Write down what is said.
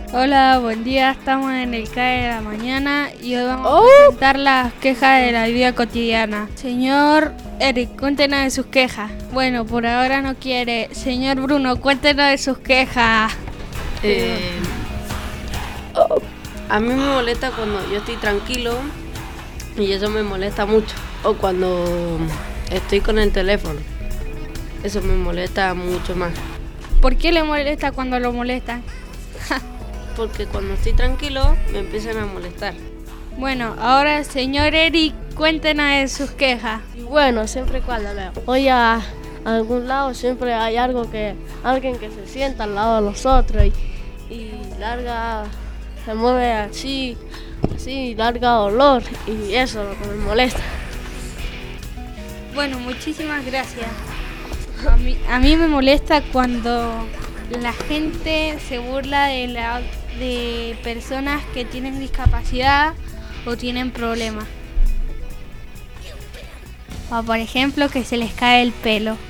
Hola, buen día. Estamos en el CAE de la mañana y hoy vamos a presentar las quejas de la vida cotidiana. Señor Eric, cuéntenos de sus quejas. Bueno, por ahora no quiere. Señor Bruno, cuéntenos de sus quejas. A mí me molesta cuando yo estoy tranquilo y eso me molesta mucho. O cuando estoy con el teléfono. Eso me molesta mucho más. ¿Por qué le molesta cuando lo molestan? Porque cuando estoy tranquilo me empiezan a molestar. Bueno, ahora señor Eric, cuéntenos de sus quejas. Y bueno, siempre cuando voy a algún lado siempre hay alguien que se sienta al lado de nosotros y larga, se mueve así, larga olor y eso es lo que me molesta. Bueno, muchísimas gracias. A mí me molesta cuando la gente se burla de personas que tienen discapacidad o tienen problemas. O por ejemplo que se les cae el pelo.